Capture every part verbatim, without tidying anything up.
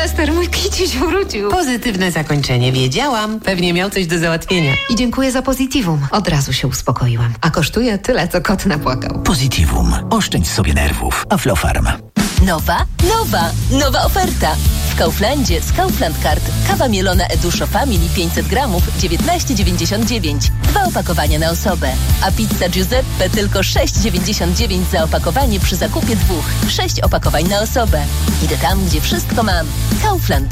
Sylwester, mój kiciuś wrócił. Pozytywne zakończenie, wiedziałam. Pewnie miał coś do załatwienia. I dziękuję za Positivum. Od razu się uspokoiłam. A kosztuje tyle, co kot napłakał. Positivum. Oszczędź sobie nerwów. Aflofarm. Nowa, nowa, nowa oferta. W Kauflandzie z Kaufland Card kawa mielona Eduszo Family pięćset gramów dziewiętnaście dziewięćdziesiąt dziewięć. Dwa opakowania na osobę. A pizza Giuseppe tylko sześć dziewięćdziesiąt dziewięć za opakowanie przy zakupie dwóch. Sześć opakowań na osobę. Idę tam, gdzie wszystko mam. Kaufland.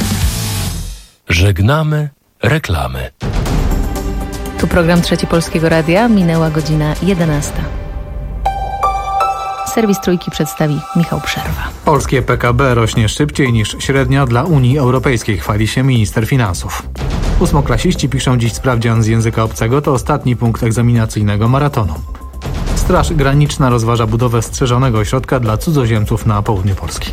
Żegnamy reklamy. Tu program Trzeci Polskiego Radia. Minęła godzina jedenasta. Serwis Trójki przedstawi Michał Przerwa. Polskie P K B rośnie szybciej niż średnia dla Unii Europejskiej, chwali się minister finansów. Ósmoklasiści piszą dziś sprawdzian z języka obcego, to ostatni punkt egzaminacyjnego maratonu. Straż Graniczna rozważa budowę strzeżonego ośrodka dla cudzoziemców na południu Polski.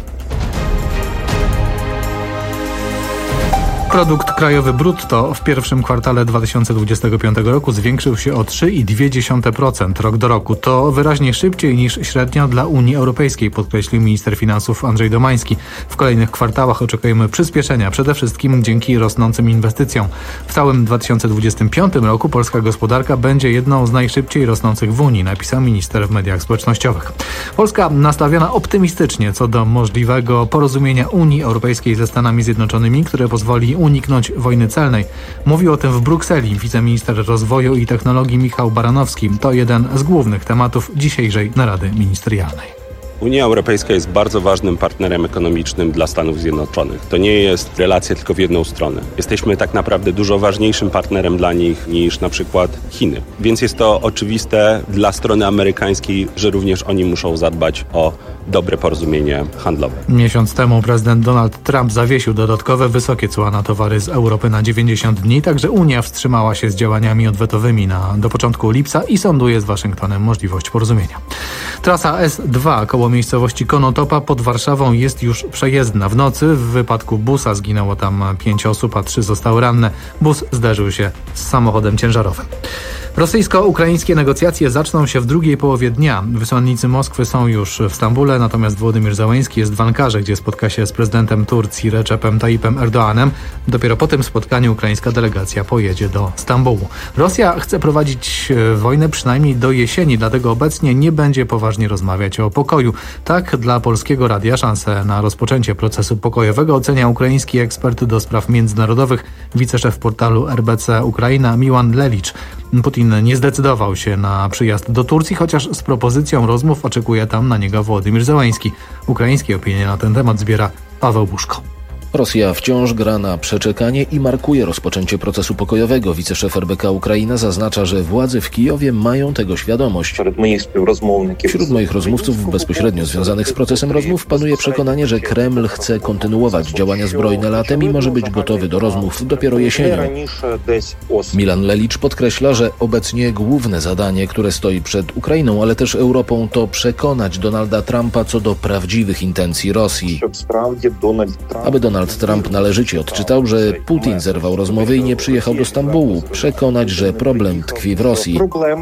Produkt krajowy brutto w pierwszym kwartale dwa tysiące dwudziestego piątego roku zwiększył się o trzy przecinek dwa procent rok do roku. To wyraźnie szybciej niż średnia dla Unii Europejskiej, podkreślił minister finansów Andrzej Domański. W kolejnych kwartałach oczekujemy przyspieszenia, przede wszystkim dzięki rosnącym inwestycjom. W całym dwa tysiące dwudziestym piątym roku polska gospodarka będzie jedną z najszybciej rosnących w Unii, napisał minister w mediach społecznościowych. Polska nastawiona optymistycznie co do możliwego porozumienia Unii Europejskiej ze Stanami Zjednoczonymi, które pozwoli uniknąć wojny celnej. Mówił o tym w Brukseli wiceminister rozwoju i technologii Michał Baranowski. To jeden z głównych tematów dzisiejszej narady ministerialnej. Unia Europejska jest bardzo ważnym partnerem ekonomicznym dla Stanów Zjednoczonych. To nie jest relacja tylko w jedną stronę. Jesteśmy tak naprawdę dużo ważniejszym partnerem dla nich niż na przykład Chiny. Więc jest to oczywiste dla strony amerykańskiej, że również oni muszą zadbać o dobre porozumienie handlowe. Miesiąc temu prezydent Donald Trump zawiesił dodatkowe wysokie cła na towary z Europy na dziewięćdziesiąt dni, także Unia wstrzymała się z działaniami odwetowymi na, do początku lipca i sonduje z Waszyngtonem możliwość porozumienia. Trasa S dwa koło miejscowości Konotopa pod Warszawą jest już przejezdna. W nocy w wypadku busa zginęło tam pięć osób, a trzy zostały ranne. Bus zderzył się z samochodem ciężarowym. Rosyjsko-ukraińskie negocjacje zaczną się w drugiej połowie dnia. Wysłannicy Moskwy są już w Stambule, natomiast Władimir Zełenski jest w Ankarze, gdzie spotka się z prezydentem Turcji Recepem Tayyipem Erdoğanem. Dopiero po tym spotkaniu ukraińska delegacja pojedzie do Stambułu. Rosja chce prowadzić wojnę przynajmniej do jesieni, dlatego obecnie nie będzie poważnie rozmawiać o pokoju. Tak dla Polskiego Radia szansę na rozpoczęcie procesu pokojowego ocenia ukraiński ekspert do spraw międzynarodowych, wiceszef portalu R B C Ukraina Milan Lelicz. Putin nie zdecydował się na przyjazd do Turcji, chociaż z propozycją rozmów oczekuje tam na niego Władimir Zełenski. Ukraińskie opinie na ten temat zbiera Paweł Buszko. Rosja wciąż gra na przeczekanie i markuje rozpoczęcie procesu pokojowego. Wiceszef R B K Ukraina zaznacza, że władze w Kijowie mają tego świadomość. Wśród moich rozmówców bezpośrednio związanych z procesem rozmów panuje przekonanie, że Kreml chce kontynuować działania zbrojne latem i może być gotowy do rozmów dopiero jesienią. Milan Lelicz podkreśla, że obecnie główne zadanie, które stoi przed Ukrainą, ale też Europą, to przekonać Donalda Trumpa co do prawdziwych intencji Rosji. Aby Donald Trump należycie odczytał, że Putin zerwał rozmowy i nie przyjechał do Stambułu. Przekonać, że problem tkwi w Rosji.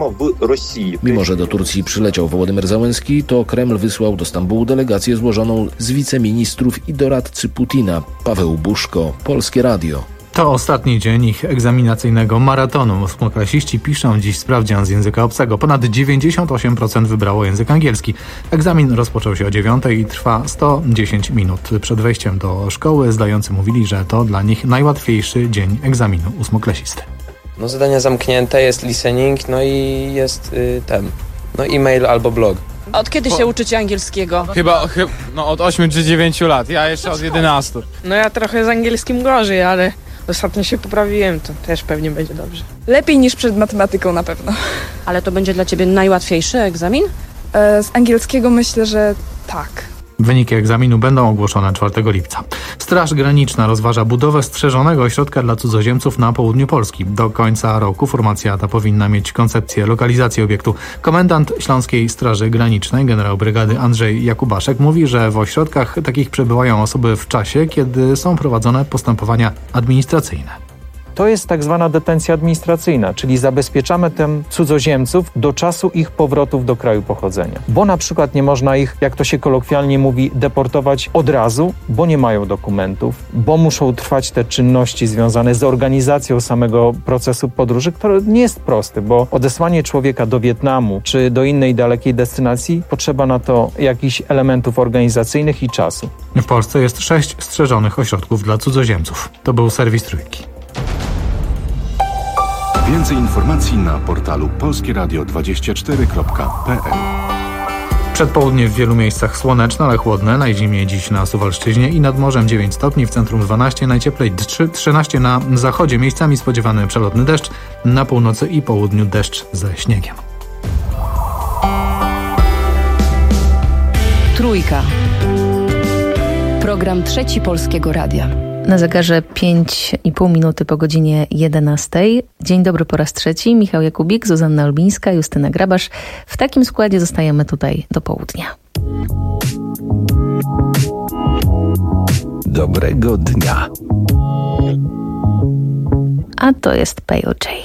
Mimo że do Turcji przyleciał Wołodymyr Zełenski, to Kreml wysłał do Stambułu delegację złożoną z wiceministrów i doradcy Putina. Paweł Buszko, Polskie Radio. To ostatni dzień ich egzaminacyjnego maratonu. Ósmoklasiści piszą dziś sprawdzian z języka obcego. Ponad dziewięćdziesiąt osiem procent wybrało język angielski. Egzamin rozpoczął się o dziewiątej i trwa sto dziesięć minut. Przed wejściem do szkoły zdający mówili, że to dla nich najłatwiejszy dzień egzaminu ósmoklasisty. No zadania zamknięte, jest listening, no i jest y, ten, no e-mail albo blog. A od kiedy się uczycie angielskiego? Chyba, chyba no od ośmiu czy dziewięciu lat, ja jeszcze od jedenastu. No ja trochę z angielskim gorzej, ale ostatnio się poprawiłem, to też pewnie będzie dobrze. Lepiej niż przed matematyką na pewno. Ale to będzie dla ciebie najłatwiejszy egzamin? E, z angielskiego myślę, że tak. Wyniki egzaminu będą ogłoszone czwartego lipca. Straż Graniczna rozważa budowę strzeżonego ośrodka dla cudzoziemców na południu Polski. Do końca roku formacja ta powinna mieć koncepcję lokalizacji obiektu. Komendant Śląskiej Straży Granicznej, generał brygady Andrzej Jakubaszek, mówi, że w ośrodkach takich przebywają osoby w czasie, kiedy są prowadzone postępowania administracyjne. To jest tak zwana detencja administracyjna, czyli zabezpieczamy tym cudzoziemców do czasu ich powrotów do kraju pochodzenia. Bo na przykład nie można ich, jak to się kolokwialnie mówi, deportować od razu, bo nie mają dokumentów, bo muszą trwać te czynności związane z organizacją samego procesu podróży, który nie jest prosty, bo odesłanie człowieka do Wietnamu czy do innej dalekiej destynacji potrzeba na to jakichś elementów organizacyjnych i czasu. W Polsce jest sześć strzeżonych ośrodków dla cudzoziemców. To był serwis Trójki. Więcej informacji na portalu polskie radio dwadzieścia cztery kropka p l. Przedpołudnie w wielu miejscach słoneczne, ale chłodne. Najzimniej dziś na Suwalszczyźnie i nad morzem dziewięć stopni, w centrum dwanaście, najcieplej trzynaście na zachodzie. Miejscami spodziewany przelotny deszcz, na północy i południu deszcz ze śniegiem. Trójka. Program Trzeci Polskiego Radia. Na zegarze pięć i pół minuty po godzinie jedenastej. Dzień dobry po raz trzeci. Michał Jakubik, Zuzanna Olbińska, Justyna Grabasz. W takim składzie zostajemy tutaj do południa. Dobrego dnia. A to jest P O J.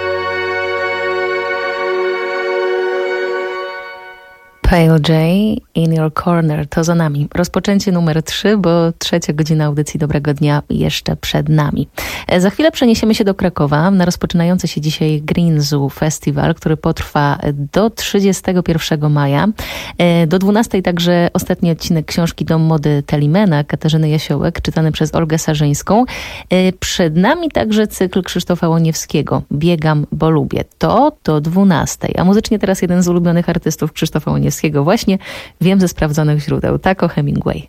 P O J In Your Corner to za nami. Rozpoczęcie numer trzy, bo trzecia godzina audycji Dobrego Dnia jeszcze przed nami. Za chwilę przeniesiemy się do Krakowa na rozpoczynający się dzisiaj Green Zoo Festival, który potrwa do trzydziestego pierwszego maja. Do dwunastej także ostatni odcinek książki Dom Mody Telimena Katarzyny Jasiołek, czytany przez Olgę Sarzyńską. Przed nami także cykl Krzysztofa Łoniewskiego Biegam, bo lubię. To do dwunastej. A muzycznie teraz jeden z ulubionych artystów Krzysztofa Łoniewskiego właśnie wiem ze sprawdzonych źródeł. Tak o Hemingway.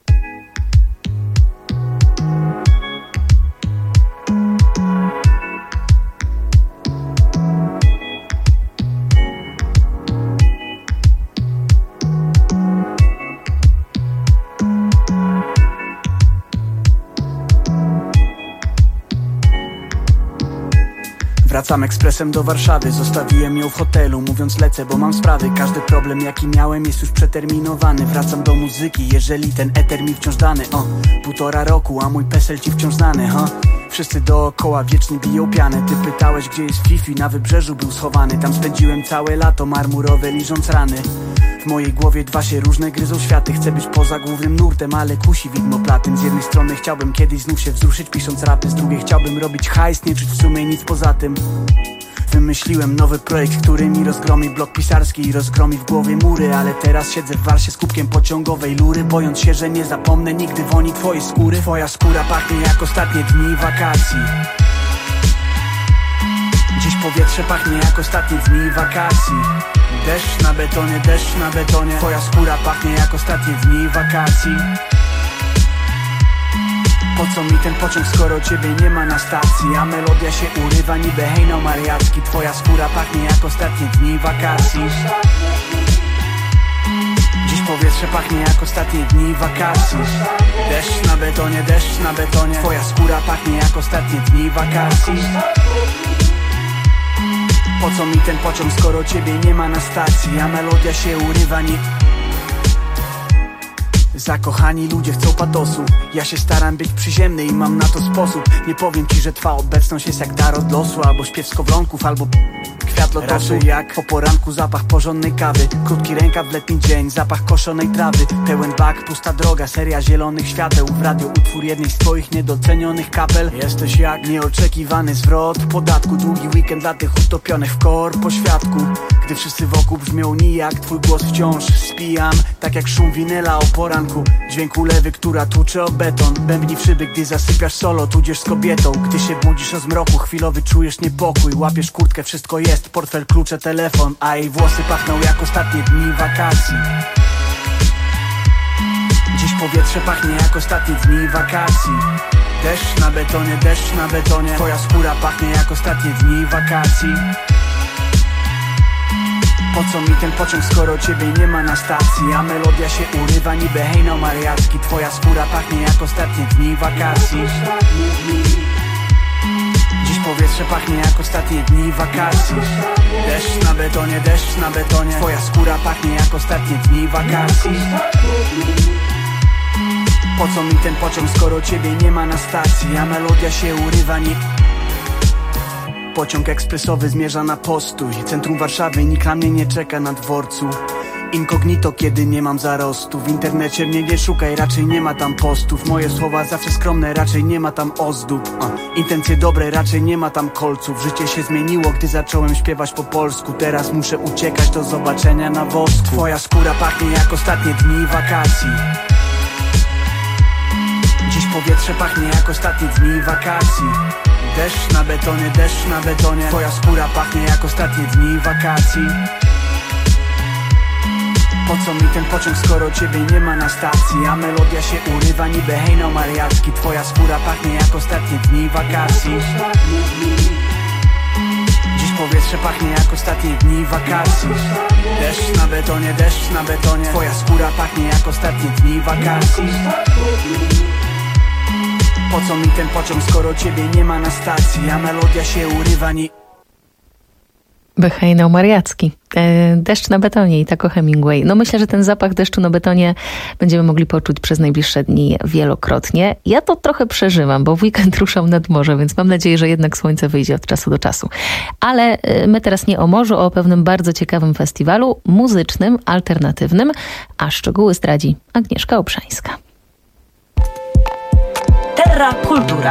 Wracam ekspresem do Warszawy, zostawiłem ją w hotelu, mówiąc lecę, bo mam sprawy. Każdy problem jaki miałem jest już przeterminowany. Wracam do muzyki, jeżeli ten eter mi wciąż dany. O, półtora roku, a mój pesel ci wciąż znany, ha? Wszyscy dookoła wiecznie biją pianę. Ty pytałeś, gdzie jest Fifi, na Wybrzeżu był schowany. Tam spędziłem całe lato marmurowe, liżąc rany. W mojej głowie dwa się różne gryzą światy. Chcę być poza głównym nurtem, ale kusi widmo platyn. Z jednej strony chciałbym kiedyś znów się wzruszyć pisząc rapy, z drugiej chciałbym robić hajs, nie czuć w sumie nic poza tym. Wymyśliłem nowy projekt, który mi rozgromi blok pisarski i rozgromi w głowie mury. Ale teraz siedzę w Warsie z kubkiem pociągowej lury, bojąc się, że nie zapomnę nigdy woni twojej skóry. Twoja skóra pachnie jak ostatnie dni wakacji. Dziś powietrze pachnie jak ostatnie dni wakacji. Deszcz na betonie, deszcz na betonie. Twoja skóra pachnie jak ostatnie dni wakacji. Po co mi ten pociąg, skoro ciebie nie ma na stacji? A melodia się urywa niby hejno mariacki. Twoja skóra pachnie jak ostatnie dni wakacji. Dziś powietrze pachnie jak ostatnie dni wakacji. Deszcz na betonie, deszcz na betonie. Twoja skóra pachnie jak ostatnie dni wakacji. Po co mi ten pociąg, skoro ciebie nie ma na stacji? A melodia się urywa ni... Zakochani ludzie chcą patosu. Ja się staram być przyziemny i mam na to sposób. Nie powiem ci, że twa obecność jest jak dar od losu, albo śpiew skowronków, albo kwiat lotosu. Raczej jak po poranku zapach porządnej kawy, krótki rękaw w letni dzień, zapach koszonej trawy, pełen bak, pusta droga, seria zielonych świateł. W radio utwór jednej z twoich niedocenionych kapel. Jesteś jak nieoczekiwany zwrot podatku. Długi weekend dla tych utopionych w kor po świadku. Gdy wszyscy wokół brzmią nijak, twój głos wciąż spijam, tak jak szum winyla o poranku. Dźwięk ulewy, która tłucze o beton. Bębni w szyby, gdy zasypiasz solo, tudzież z kobietą. Gdy się budzisz o zmroku, chwilowy czujesz niepokój. Łapiesz kurtkę, wszystko jest, portfel, klucze, telefon. A jej włosy pachną jak ostatnie dni wakacji. Dziś powietrze pachnie jak ostatnie dni wakacji. Deszcz na betonie, deszcz na betonie. Twoja skóra pachnie jak ostatnie dni wakacji. Po co mi ten pociąg, skoro ciebie nie ma na stacji? A melodia się urywa niby hejno mariacki. Twoja skóra pachnie jak ostatnie dni wakacji. Dziś powietrze pachnie jak ostatnie dni wakacji. Deszcz na betonie, deszcz na betonie. Twoja skóra pachnie jak ostatnie dni wakacji. Po co mi ten pociąg, skoro ciebie nie ma na stacji? A melodia się urywa ni... Pociąg ekspresowy zmierza na postój. Centrum Warszawy, nikt na mnie nie czeka na dworcu. Incognito, kiedy nie mam zarostu. W internecie mnie nie szukaj, raczej nie ma tam postów. Moje słowa zawsze skromne, raczej nie ma tam ozdób. uh. Intencje dobre, raczej nie ma tam kolców. Życie się zmieniło, gdy zacząłem śpiewać po polsku. Teraz muszę uciekać, do zobaczenia na wosku. Twoja skóra pachnie jak ostatnie dni wakacji. Dziś powietrze pachnie jak ostatnie dni wakacji. Deszcz na betonie, deszcz na betonie. Twoja skóra pachnie jak ostatnie dni wakacji. Po co mi ten pociąg, skoro ciebie nie ma na stacji? A melodia się urywa niby hejno mariacki. Twoja skóra pachnie jak ostatnie dni wakacji. Dziś powietrze pachnie jak ostatnie dni wakacji. Deszcz na betonie, deszcz na betonie. Twoja skóra pachnie jak ostatnie dni wakacji. Po co mi ten pociąg, skoro ciebie nie ma na stacji? A melodia się urywa ni... Hejnał Mariacki. Deszcz na betonie i Taco Hemingway. No myślę, że ten zapach deszczu na betonie będziemy mogli poczuć przez najbliższe dni wielokrotnie. Ja to trochę przeżywam, bo w weekend ruszam nad morze, więc mam nadzieję, że jednak słońce wyjdzie od czasu do czasu. Ale my teraz nie o morzu, a o pewnym bardzo ciekawym festiwalu muzycznym, alternatywnym, a szczegóły zdradzi Agnieszka Obszańska. Terra Kultura.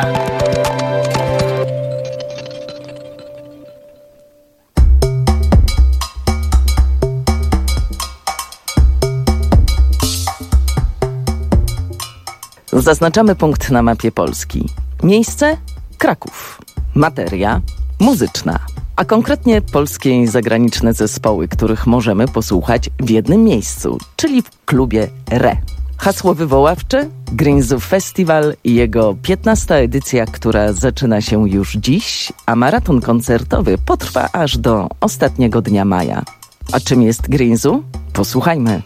Zaznaczamy punkt na mapie Polski. Miejsce? Kraków. Materia? Muzyczna. A konkretnie polskie i zagraniczne zespoły, których możemy posłuchać w jednym miejscu, czyli w klubie R E. Hasło wywoławcze? Greenzu Festival i jego piętnasta edycja, która zaczyna się już dziś, a maraton koncertowy potrwa aż do ostatniego dnia maja. A czym jest Greenzu? Posłuchajmy.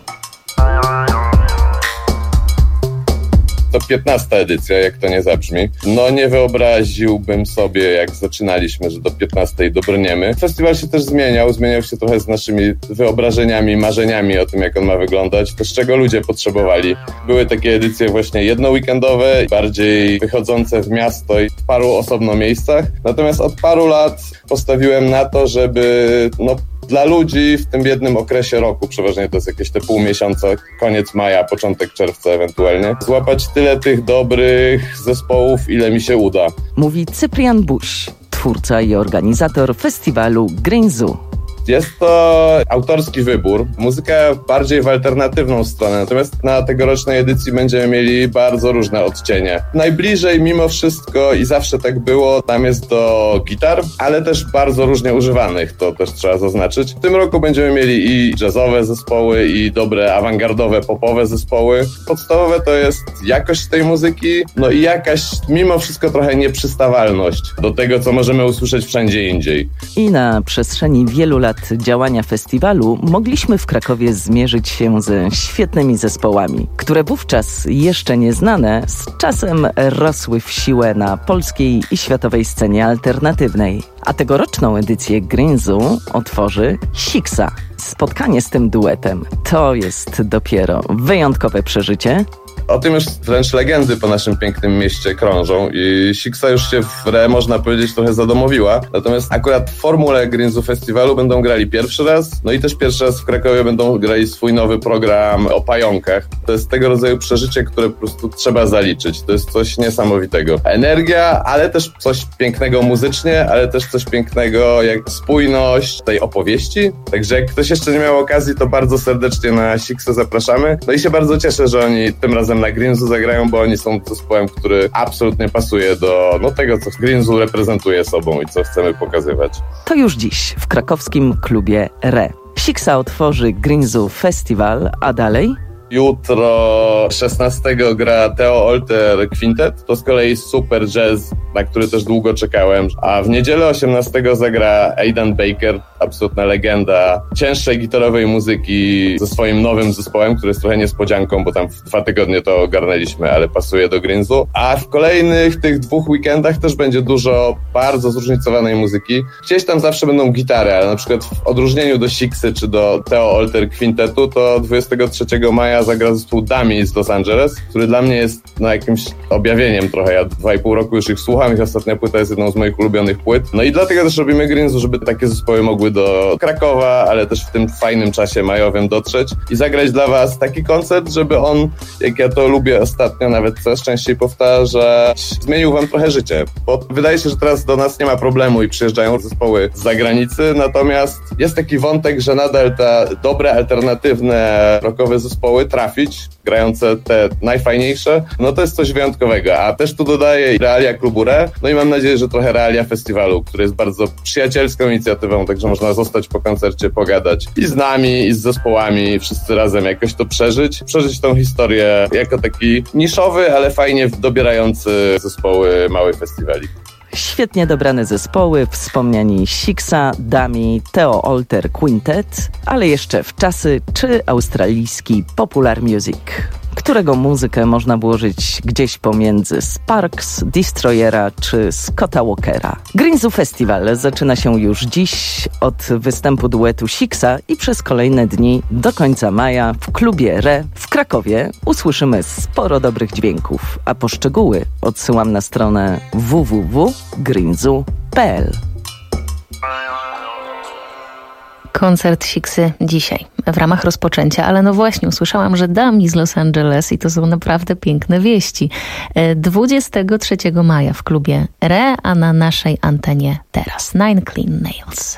To piętnasta edycja, jak to nie zabrzmi. No nie wyobraziłbym sobie, jak zaczynaliśmy, że do piętnastej dobrniemy. Festiwal się też zmieniał, zmieniał się trochę z naszymi wyobrażeniami, marzeniami o tym, jak on ma wyglądać, też czego ludzie potrzebowali. Były takie edycje właśnie jednoweekendowe, bardziej wychodzące w miasto i w paru osobno miejscach. Natomiast od paru lat postawiłem na to, żeby no dla ludzi w tym jednym okresie roku, przeważnie to jest jakieś te pół miesiąca, koniec maja, początek czerwca ewentualnie, złapać tyle tych dobrych zespołów, ile mi się uda. Mówi Cyprian Buś, twórca i organizator festiwalu Greenzu. Jest to autorski wybór, muzyka bardziej w alternatywną stronę, natomiast na tegorocznej edycji będziemy mieli bardzo różne odcienie. Najbliżej mimo wszystko i zawsze tak było, tam jest do gitar, ale też bardzo różnie używanych, to też trzeba zaznaczyć. W tym roku będziemy mieli i jazzowe zespoły, i dobre awangardowe, popowe zespoły. Podstawowe to jest jakość tej muzyki, no i jakaś mimo wszystko trochę nieprzystawalność do tego, co możemy usłyszeć wszędzie indziej. I na przestrzeni wielu lat działania festiwalu mogliśmy w Krakowie zmierzyć się ze świetnymi zespołami, które wówczas jeszcze nieznane z czasem rosły w siłę na polskiej i światowej scenie alternatywnej. A tegoroczną edycję Greenzu otworzy Sixa. Spotkanie z tym duetem to jest dopiero wyjątkowe przeżycie. O tym już wręcz legendy po naszym pięknym mieście krążą i Sixa już się w R E, można powiedzieć, trochę zadomowiła. Natomiast akurat w formule Greenzu Festiwalu będą grali pierwszy raz, no i też pierwszy raz w Krakowie będą grali swój nowy program o pająkach. To jest tego rodzaju przeżycie, które po prostu trzeba zaliczyć. To jest coś niesamowitego. Energia, ale też coś pięknego muzycznie, ale też coś pięknego jak spójność tej opowieści. Także jak ktoś jeszcze nie miał okazji, to bardzo serdecznie na Sixę zapraszamy. No i się bardzo cieszę, że oni tym razem na Greenzu zagrają, bo oni są zespołem, który absolutnie pasuje do no, tego, co Greenzu reprezentuje sobą i co chcemy pokazywać. To już dziś w krakowskim klubie R E. Sixa otworzy Greenzu Festival, a dalej? Jutro szesnastego gra Theo Alter Quintet, to z kolei super jazz, na który też długo czekałem, a w niedzielę osiemnastego zagra Aidan Baker, absolutna legenda cięższej gitarowej muzyki ze swoim nowym zespołem, który jest trochę niespodzianką, bo tam w dwa tygodnie to ogarnęliśmy, ale pasuje do Greenzu. A w kolejnych tych dwóch weekendach też będzie dużo bardzo zróżnicowanej muzyki. Gdzieś tam zawsze będą gitary, ale na przykład w odróżnieniu do Sixy czy do Theo Alter Quintetu, to dwudziestego trzeciego maja zagra zespół Dummy z Los Angeles, który dla mnie jest no, jakimś objawieniem trochę. Ja dwa i pół roku już ich słucham, ich ostatnia płyta jest jedną z moich ulubionych płyt. No i dlatego też robimy Greenzu, żeby takie zespoły mogły do Krakowa, ale też w tym fajnym czasie majowym dotrzeć i zagrać dla was taki koncert, żeby on, jak ja to lubię ostatnio, nawet coraz częściej powtarzać, zmienił wam trochę życie. Bo wydaje się, że teraz do nas nie ma problemu i przyjeżdżają zespoły z zagranicy, natomiast jest taki wątek, że nadal te dobre, alternatywne, rockowe zespoły trafić, grające te najfajniejsze, no to jest coś wyjątkowego, a też tu dodaję realia klubu R E, no i mam nadzieję, że trochę realia festiwalu, który jest bardzo przyjacielską inicjatywą, także można zostać po koncercie, pogadać i z nami, i z zespołami, wszyscy razem jakoś to przeżyć, przeżyć tą historię jako taki niszowy, ale fajnie dobierający zespoły mały festiwali. Świetnie dobrane zespoły, wspomniani Sixa, Dummy, Theo Alter Quintet, ale jeszcze w czasy czy australijski Popular Music, który którego muzykę można włożyć gdzieś pomiędzy Sparks, Destroyera czy Scotta Walkera. Greenzu Festival zaczyna się już dziś od występu duetu Sixa i przez kolejne dni do końca maja w klubie Re w Krakowie usłyszymy sporo dobrych dźwięków, a po szczegóły odsyłam na stronę w w w kropka greenzu kropka p l. Koncert Siksy dzisiaj w ramach rozpoczęcia, ale no właśnie usłyszałam, że dami z Los Angeles i to są naprawdę piękne wieści. dwudziestego trzeciego maja w klubie Re, a na naszej antenie teraz Nine Clean Nails.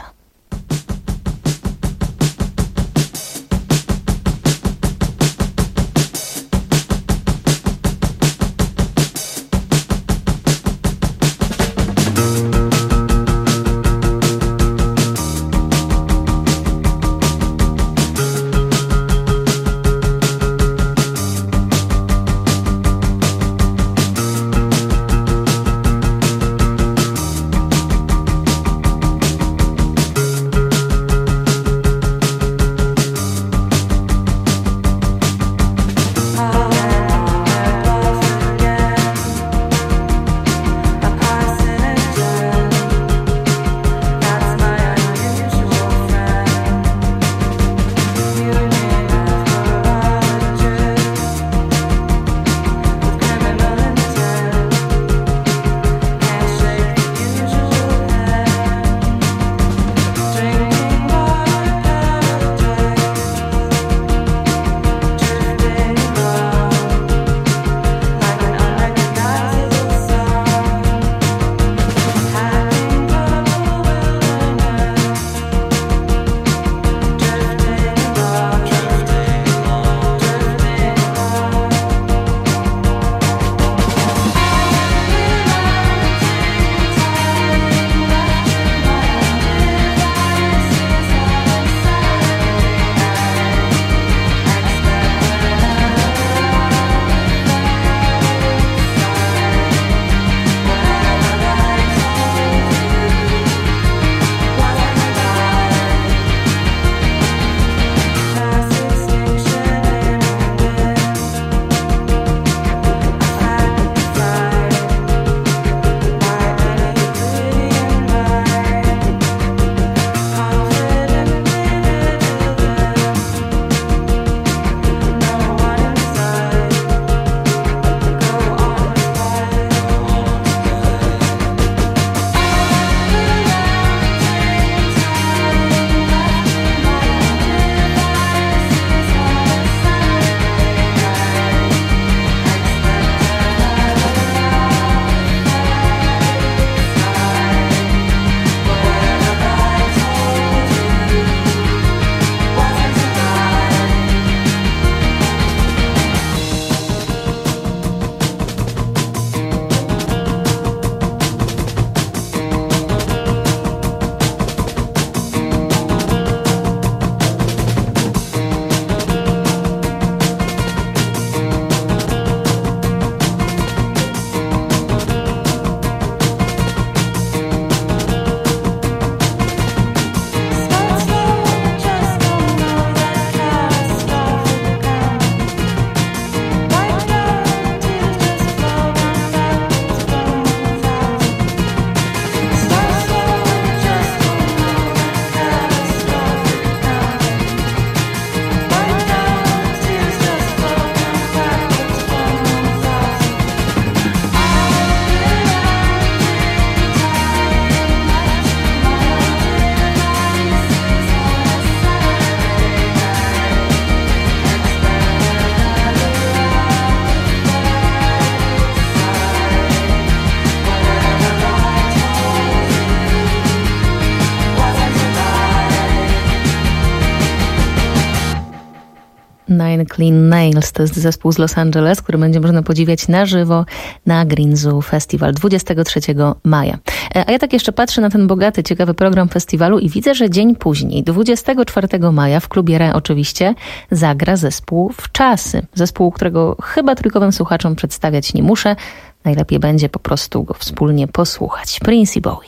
Nine Clean Nails to jest zespół z Los Angeles, który będzie można podziwiać na żywo na Greenzu Festival dwudziestego trzeciego maja. A ja tak jeszcze patrzę na ten bogaty, ciekawy program festiwalu i widzę, że dzień później, dwudziestego czwartego maja w klubie Re oczywiście zagra zespół Wczasy. Zespół, którego chyba trójkowym słuchaczom przedstawiać nie muszę. Najlepiej będzie po prostu go wspólnie posłuchać. Prince i Bowie.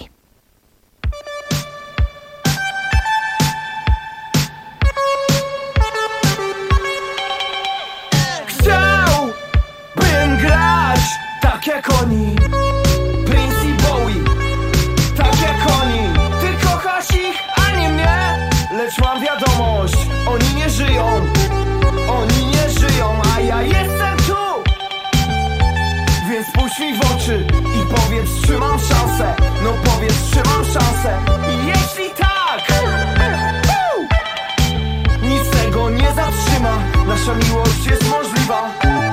Chciałbym jak oni, Prince i Bowie, tak jak oni. Ty kochasz ich, a nie mnie, lecz mam wiadomość, oni nie żyją, oni nie żyją, a ja jestem tu. Więc spójrz mi w oczy i powiedz, czy mam szansę. No powiedz, czy mam szansę. I jeśli tak, nic tego nie zatrzyma, nasza miłość jest możliwa.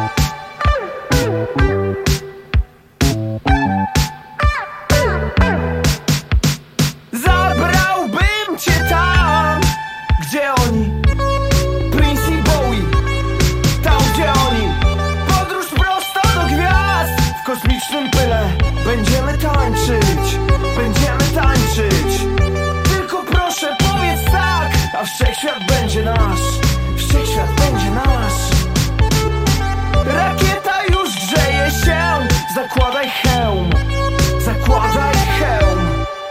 Zabrałbym cię tam, gdzie oni, Prince i Bowie, tam gdzie oni. Podróż prosto do gwiazd, w kosmicznym pyle. Będziemy tańczyć, będziemy tańczyć. Tylko proszę powiedz tak, a wszechświat będzie nasz, wszechświat będzie nasz. Rakieta już grzeje się, zakładaj hełm, zakładaj hełm.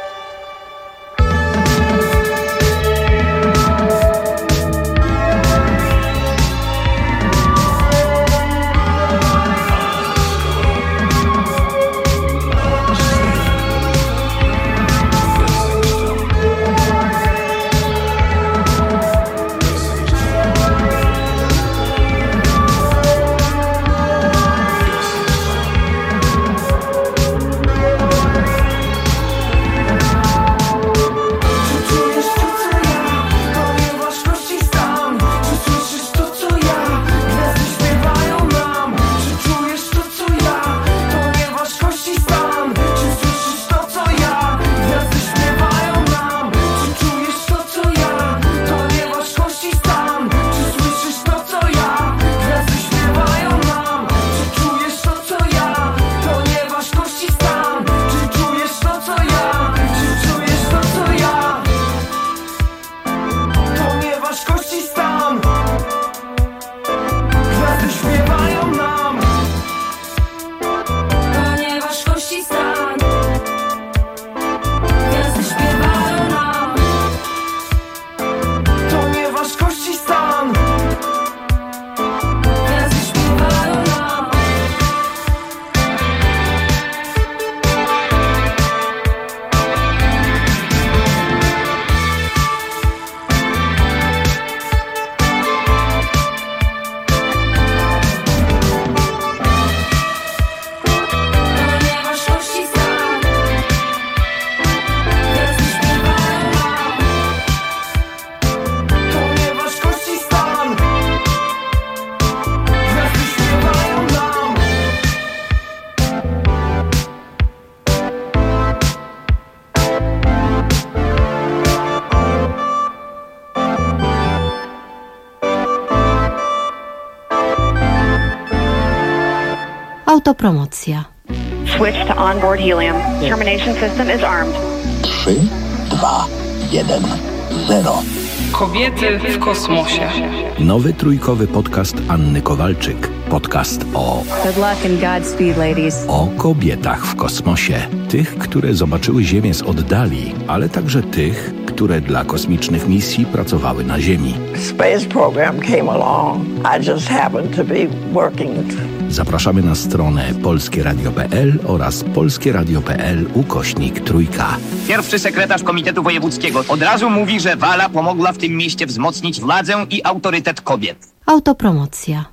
Autopromocja. Switch to onboard helium. Termination system is armed. trzy, dwa, jeden, zero. Kobiety w kosmosie. Nowy trójkowy podcast Anny Kowalczyk. Podcast o... Good luck and Godspeed, ladies. O kobietach w kosmosie. Tych, które zobaczyły Ziemię z oddali, ale także tych, które dla kosmicznych misji pracowały na Ziemi. Space program came along. I just happened to be working. Zapraszamy na stronę polskie radio kropka p l oraz polskie radio kropka p l ukośnik trójka. Pierwszy sekretarz Komitetu Wojewódzkiego od razu mówi, że Wala pomogła w tym mieście wzmocnić władzę i autorytet kobiet. Autopromocja.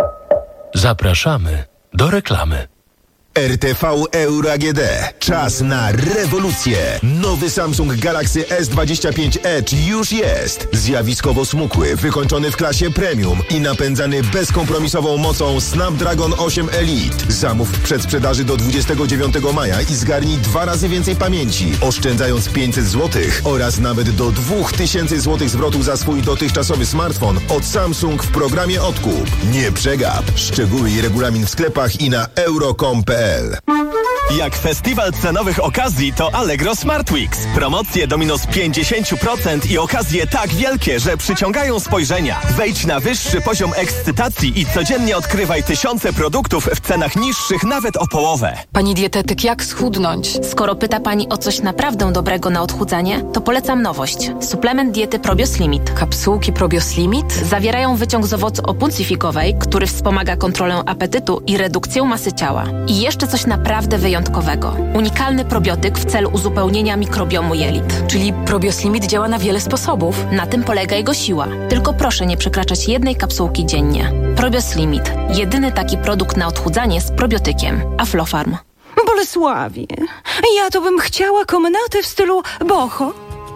Zapraszamy do reklamy. R T V Euro A G D. Czas na rewolucję. Nowy Samsung Galaxy S dwadzieścia pięć Edge już jest. Zjawiskowo smukły, wykończony w klasie premium i napędzany bezkompromisową mocą Snapdragon osiem Elite. Zamów w przedsprzedaży do dwudziestego dziewiątego maja i zgarnij dwa razy więcej pamięci, oszczędzając pięćset złotych oraz nawet do dwa tysiące złotych zwrotu za swój dotychczasowy smartfon od Samsung w programie Odkup. Nie przegap. Szczegóły i regulamin w sklepach i na euro kropka com kropka p l. Jak festiwal cenowych okazji, to Allegro Smart Weeks. Promocje do minus pięćdziesiąt procent i okazje tak wielkie, że przyciągają spojrzenia. Wejdź na wyższy poziom ekscytacji i codziennie odkrywaj tysiące produktów w cenach niższych nawet o połowę. Pani dietetyk, jak schudnąć? Skoro pyta Pani o coś naprawdę dobrego na odchudzanie, to polecam nowość. Suplement diety Probios Limit. Kapsułki Probios Limit? Zawierają wyciąg z owocu opuncji fikowej, który wspomaga kontrolę apetytu i redukcję masy ciała. I jeszcze coś naprawdę wyjątkowego. Unikalny probiotyk w celu uzupełnienia mikrobiomu jelit. Czyli Probios Limit działa na wiele sposobów. Na tym polega jego siła. Tylko proszę nie przekraczać jednej kapsułki dziennie. Probios Limit. Jedyny taki produkt na odchudzanie z probiotykiem. Aflofarm. Bolesławie, ja to bym chciała komnaty w stylu boho.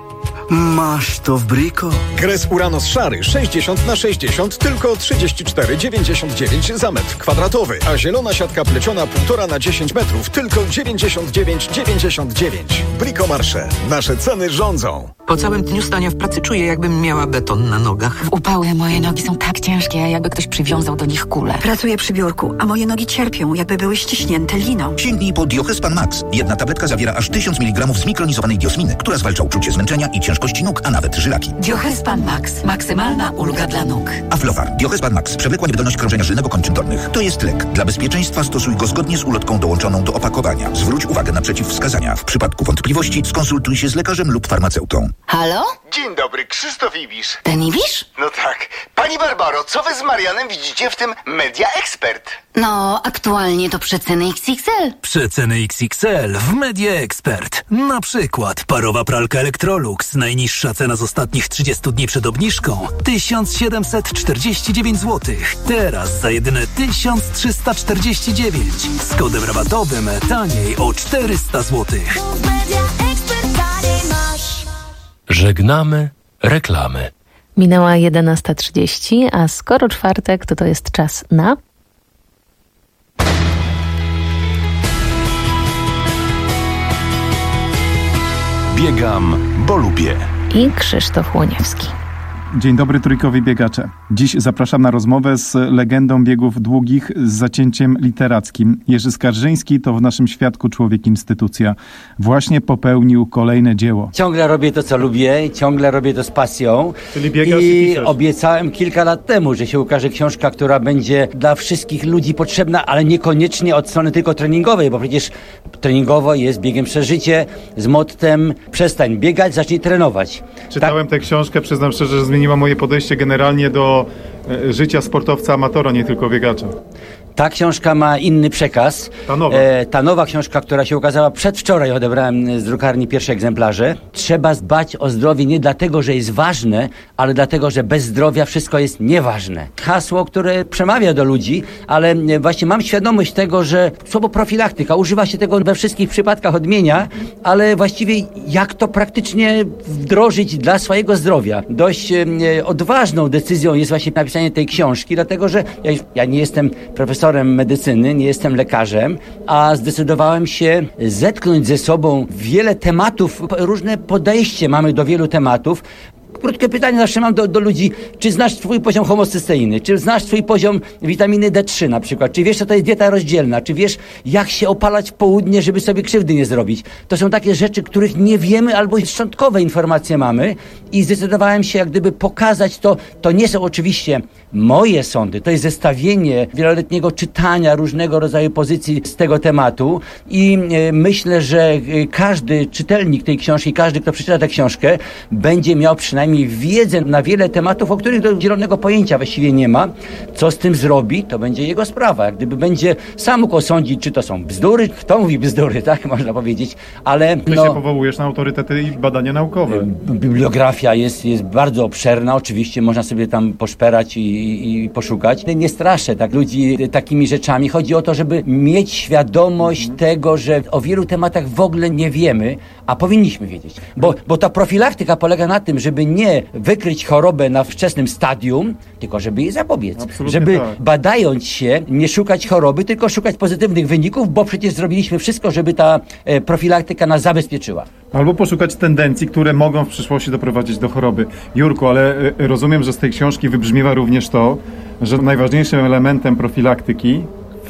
Masz to w Brico. Kres Uranos szary sześćdziesiąt na sześćdziesiąt tylko trzydzieści cztery dziewięćdziesiąt dziewięć za metr kwadratowy, a zielona siatka pleciona półtora na dziesięć metrów tylko dziewięćdziesiąt dziewięć dziewięćdziesiąt dziewięć. Brico Marsze. Nasze ceny rządzą. Po całym dniu stania w pracy czuję, jakbym miała beton na nogach. W upały moje nogi są tak ciężkie, jakby ktoś przywiązał do nich kulę. Pracuję przy biurku, a moje nogi cierpią, jakby były ściśnięte liną. Sięgnij po Diochespan Max. Jedna tabletka zawiera aż tysiąc miligramów zmikronizowanej diosminy, która zwalcza uczucie zmęczenia i ciężkości nóg, a nawet żylaki. Diochespan Max. Maksymalna ulga dla nóg. Aflofar. Diochespan Max. Przewlekła niewydolność krążenia żylnego kończyn dolnych. To jest lek. Dla bezpieczeństwa stosuj go zgodnie z ulotką dołączoną do opakowania. Zwróć uwagę na przeciwwskazania. W przypadku wątpliwości skonsultuj się z lekarzem lub farmaceutą. Halo? Dzień dobry, Krzysztof Ibisz. Ten Ibisz? No tak. Pani Barbaro, co wy z Marianem widzicie w tym Media Expert? No, aktualnie to przeceny X X L. Przeceny X X L w Media Expert. Na przykład parowa pralka Electrolux. Najniższa cena z ostatnich trzydziestu dni przed obniżką tysiąc siedemset czterdzieści dziewięć złotych. Teraz za jedyne tysiąc trzysta czterdzieści dziewięć. Z kodem rabatowym taniej o czterysta złotych. Żegnamy reklamy. Minęła jedenasta trzydzieści, a skoro czwartek, to to jest czas na... Biegam, bo lubię. I Krzysztof Łoniewski. Dzień dobry, trójkowi biegacze. Dziś zapraszam na rozmowę z legendą biegów długich z zacięciem literackim. Jerzy Skarżyński to w naszym świadku człowiek instytucja. Właśnie popełnił kolejne dzieło. Ciągle robię to, co lubię, ciągle robię to z pasją. Czyli biegasz i i obiecałem kilka lat temu, że się ukaże książka, która będzie dla wszystkich ludzi potrzebna, ale niekoniecznie od strony tylko treningowej, bo przecież treningowo jest biegiem przez życie z mottem przestań biegać, zacznij trenować. Czytałem tę książkę, przyznam szczerze, że zmieniła moje podejście generalnie do e, życia sportowca amatora, nie tylko biegacza. Ta książka ma inny przekaz. Ta nowa. E, ta nowa książka, która się ukazała przedwczoraj, odebrałem z drukarni pierwsze egzemplarze. Trzeba dbać o zdrowie nie dlatego, że jest ważne, ale dlatego, że bez zdrowia wszystko jest nieważne. Hasło, które przemawia do ludzi, ale właśnie mam świadomość tego, że słowo profilaktyka, używa się tego we wszystkich przypadkach odmienia, ale właściwie jak to praktycznie wdrożyć dla swojego zdrowia. Dość e, odważną decyzją jest właśnie napisanie tej książki, dlatego, że ja, ja nie jestem profesorem medycyny, nie jestem lekarzem, a zdecydowałem się zetknąć ze sobą wiele tematów, różne podejście mamy do wielu tematów. Krótkie pytanie zawsze mam do, do ludzi, czy znasz twój poziom homocysteiny, czy znasz twój poziom witaminy D trzy na przykład, czy wiesz, co to jest dieta rozdzielna, czy wiesz, jak się opalać w południe, żeby sobie krzywdy nie zrobić. To są takie rzeczy, których nie wiemy, albo szczątkowe informacje mamy i zdecydowałem się jak gdyby pokazać to. To nie są oczywiście moje sądy, to jest zestawienie wieloletniego czytania różnego rodzaju pozycji z tego tematu i e, myślę, że e, każdy czytelnik tej książki, każdy, kto przeczyta tę książkę, będzie miał przynajmniej wiedzę na wiele tematów, o których do zielonego pojęcia właściwie nie ma. Co z tym zrobi, to będzie jego sprawa. Jak gdyby będzie sam mógł osądzić, czy to są bzdury, kto mówi bzdury, tak można powiedzieć, ale... Ty no, się powołujesz na autorytety i badania naukowe. Bibliografia jest, jest bardzo obszerna, oczywiście można sobie tam poszperać i, i, i poszukać. Nie straszę tak ludzi takimi rzeczami. Chodzi o to, żeby mieć świadomość mhm. tego, że o wielu tematach w ogóle nie wiemy, a powinniśmy wiedzieć. Bo, bo ta profilaktyka polega na tym, żeby nie wykryć chorobę na wczesnym stadium, tylko żeby jej zapobiec. Absolutnie żeby tak. badając się, nie szukać choroby, tylko szukać pozytywnych wyników, bo przecież zrobiliśmy wszystko, żeby ta e, profilaktyka nas zabezpieczyła. Albo poszukać tendencji, które mogą w przyszłości doprowadzić do choroby. Jurku, ale y, rozumiem, że z tej książki wybrzmiewa również to, że najważniejszym elementem profilaktyki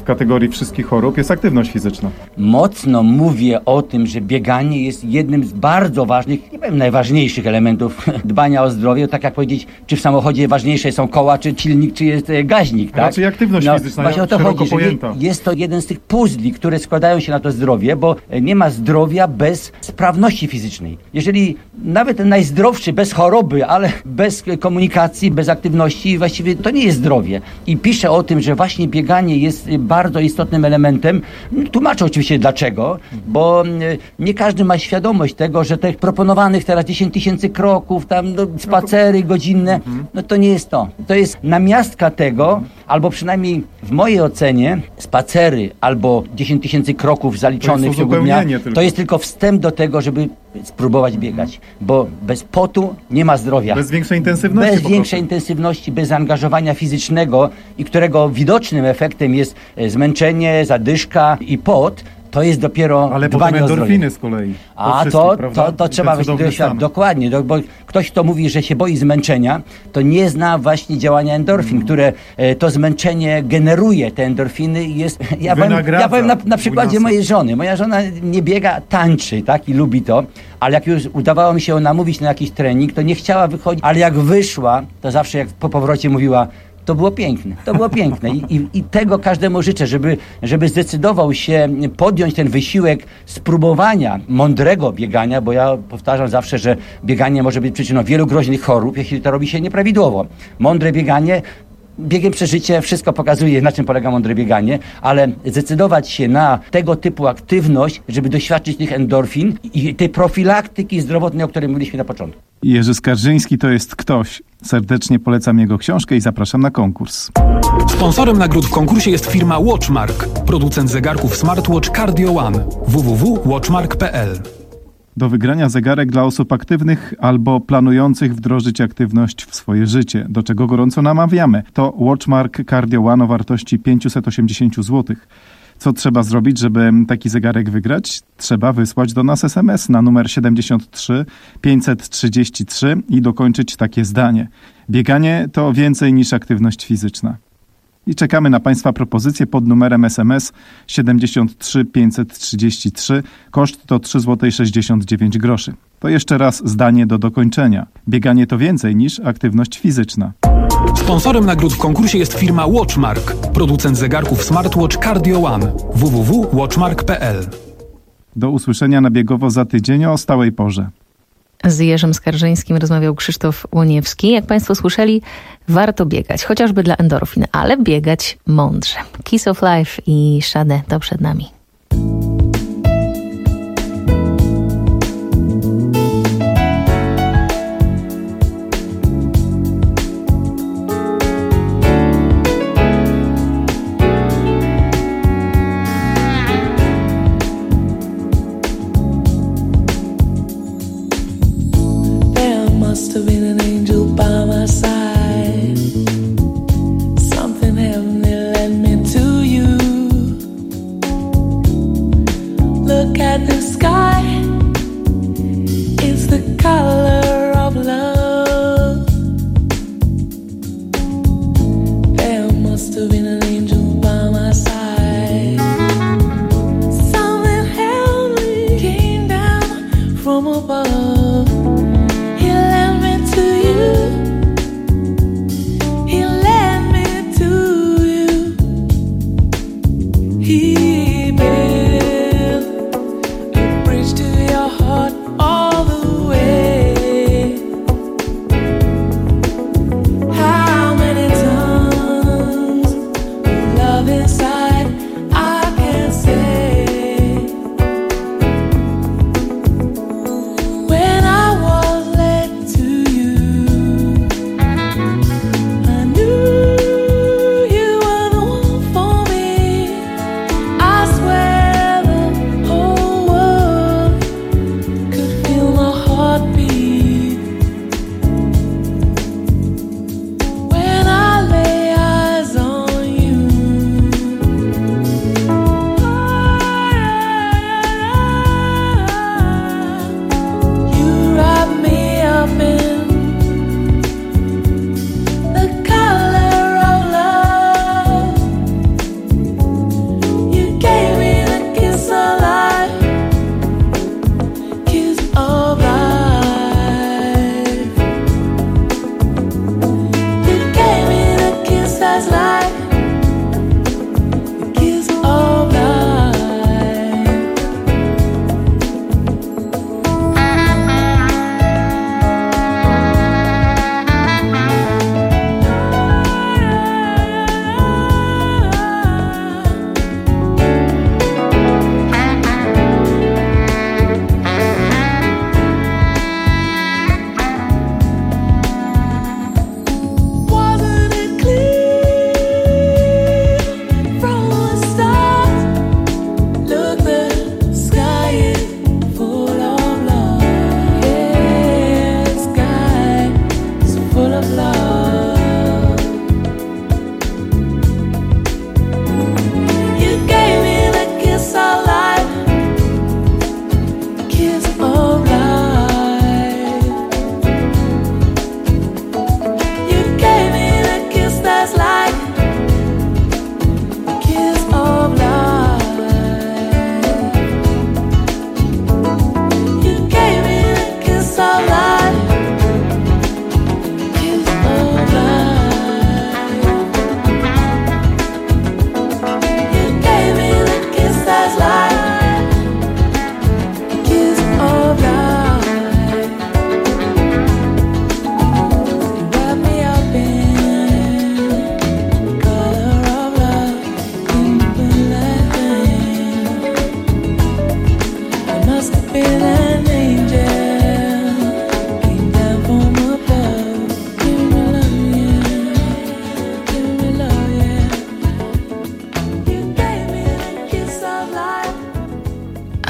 w kategorii wszystkich chorób jest aktywność fizyczna. Mocno mówię o tym, że bieganie jest jednym z bardzo ważnych, nie powiem najważniejszych elementów dbania o zdrowie. Tak jak powiedzieć, czy w samochodzie ważniejsze są koła, czy silnik, czy jest gaźnik, tak? Raczej aktywność no, fizyczna, właśnie o to chodzi, że pojęta. jest to jeden z tych puzli, które składają się na to zdrowie, bo nie ma zdrowia bez sprawności fizycznej. Jeżeli nawet ten najzdrowszy, bez choroby, ale bez komunikacji, bez aktywności, właściwie to nie jest zdrowie. I piszę o tym, że właśnie bieganie jest bardzo istotnym elementem. Tłumaczę oczywiście dlaczego, bo nie każdy ma świadomość tego, że tych proponowanych teraz dziesięć tysięcy kroków, tam no, spacery godzinne, no to nie jest to. To jest namiastka tego, albo przynajmniej w mojej ocenie spacery albo dziesięć tysięcy kroków zaliczonych w ciągu dnia, to jest tylko wstęp do tego, żeby spróbować biegać, bo bez potu nie ma zdrowia. Bez większej intensywności. Bez większej intensywności, bez zaangażowania fizycznego i którego widocznym efektem jest zmęczenie, zadyszka i pot, to jest dopiero ale dbanie o zdrowie. endorfiny z kolei. A to, to, to trzeba właśnie doświadczyć. Dokładnie, do, bo ktoś, kto mówi, że się boi zmęczenia, to nie zna właśnie działania endorfin, hmm. które e, to zmęczenie generuje, te endorfiny i jest... Ja powiem, ja powiem na, na przykładzie mojej żony. Moja żona nie biega, tańczy, tak, i lubi to, ale jak już udawało mi się ją namówić na jakiś trening, to nie chciała wychodzić, ale jak wyszła, to zawsze jak po powrocie mówiła, to było piękne, to było piękne I, i, i tego każdemu życzę, żeby, żeby zdecydował się podjąć ten wysiłek spróbowania mądrego biegania, bo ja powtarzam zawsze, że bieganie może być przyczyną wielu groźnych chorób, jeśli to robi się nieprawidłowo. Mądre bieganie, biegiem przez życie wszystko pokazuje, na czym polega mądre bieganie, ale zdecydować się na tego typu aktywność, żeby doświadczyć tych endorfin i tej profilaktyki zdrowotnej, o której mówiliśmy na początku. Jerzy Skarżyński to jest ktoś. Serdecznie polecam jego książkę i zapraszam na konkurs. Sponsorem nagród w konkursie jest firma Watchmark, producent zegarków smartwatch Cardio One. w w w kropka watchmark kropka p l. Do wygrania zegarek dla osób aktywnych albo planujących wdrożyć aktywność w swoje życie, do czego gorąco namawiamy. To Watchmark Cardio One o wartości pięćset osiemdziesiąt złotych. Co trzeba zrobić, żeby taki zegarek wygrać? Trzeba wysłać do nas es em es na numer siedemdziesiąt trzy pięćset trzydzieści trzy i dokończyć takie zdanie. Bieganie to więcej niż aktywność fizyczna. I czekamy na Państwa propozycje pod numerem es em es siedemdziesiąt trzy pięćset trzydzieści trzy. Koszt to trzy złote sześćdziesiąt dziewięć groszy. To jeszcze raz zdanie do dokończenia. Bieganie to więcej niż aktywność fizyczna. Sponsorem nagród w konkursie jest firma Watchmark, producent zegarków smartwatch Cardio One. w w w kropka watchmark kropka p l. Do usłyszenia na Biegowo za tydzień o stałej porze. Z Jerzym Skarżyńskim rozmawiał Krzysztof Łoniewski. Jak Państwo słyszeli, warto biegać, chociażby dla endorfin, ale biegać mądrze. Kiss of Life i Sade to przed nami.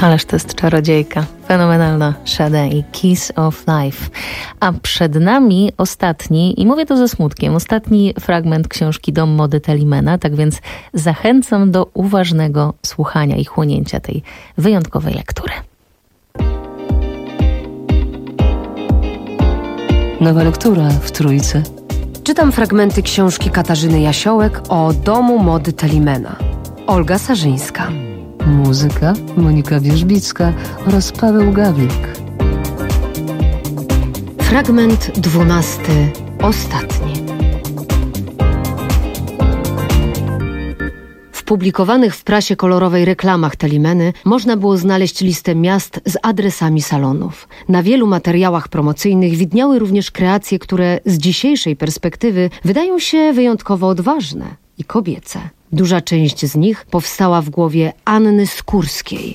Ależ to jest czarodziejka. Fenomenalna Sade i Kiss of Life. A przed nami ostatni, i mówię to ze smutkiem, ostatni fragment książki Dom mody Telimena, tak więc zachęcam do uważnego słuchania i chłonięcia tej wyjątkowej lektury. Nowa lektura w Trójce. Czytam fragmenty książki Katarzyny Jasiołek o Domu mody Telimena. Olga Sarzyńska. Muzyka Monika Wierzbicka oraz Paweł Gawlik. Fragment dwunasty, ostatni. W publikowanych w prasie kolorowej reklamach Telimeny można było znaleźć listę miast z adresami salonów. Na wielu materiałach promocyjnych widniały również kreacje, które z dzisiejszej perspektywy wydają się wyjątkowo odważne i kobiece. Duża część z nich powstała w głowie Anny Skórskiej.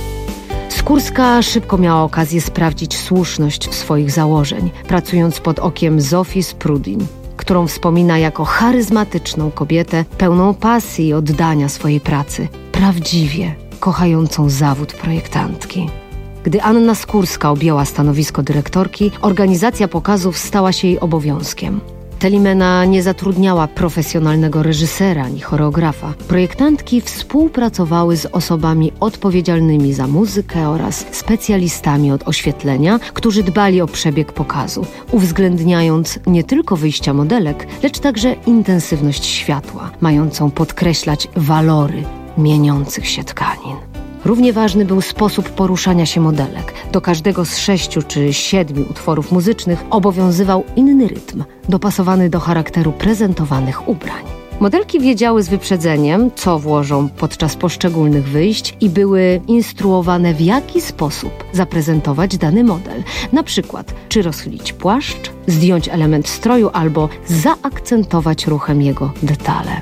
Skórska szybko miała okazję sprawdzić słuszność swoich założeń, pracując pod okiem Zofii Sprudin, którą wspomina jako charyzmatyczną kobietę, pełną pasji i oddania swojej pracy, prawdziwie kochającą zawód projektantki. Gdy Anna Skórska objęła stanowisko dyrektorki, organizacja pokazów stała się jej obowiązkiem. Telimena nie zatrudniała profesjonalnego reżysera ani choreografa. Projektantki współpracowały z osobami odpowiedzialnymi za muzykę oraz specjalistami od oświetlenia, którzy dbali o przebieg pokazu, uwzględniając nie tylko wyjścia modelek, lecz także intensywność światła, mającą podkreślać walory mieniących się tkanin. Równie ważny był sposób poruszania się modelek. Do każdego z sześciu czy siedmiu utworów muzycznych obowiązywał inny rytm, dopasowany do charakteru prezentowanych ubrań. Modelki wiedziały z wyprzedzeniem, co włożą podczas poszczególnych wyjść i były instruowane, w jaki sposób zaprezentować dany model. Na przykład, czy rozchylić płaszcz, zdjąć element stroju albo zaakcentować ruchem jego detale.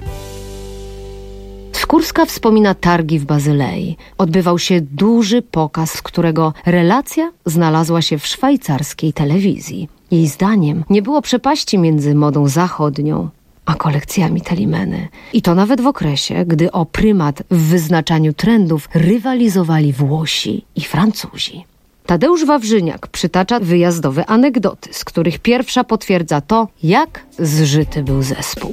Skórska wspomina targi w Bazylei. Odbywał się duży pokaz, z którego relacja znalazła się w szwajcarskiej telewizji. Jej zdaniem nie było przepaści między modą zachodnią a kolekcjami Telimeny. I to nawet w okresie, gdy o prymat w wyznaczaniu trendów rywalizowali Włosi i Francuzi. Tadeusz Wawrzyniak przytacza wyjazdowe anegdoty, z których pierwsza potwierdza to, jak zżyty był zespół.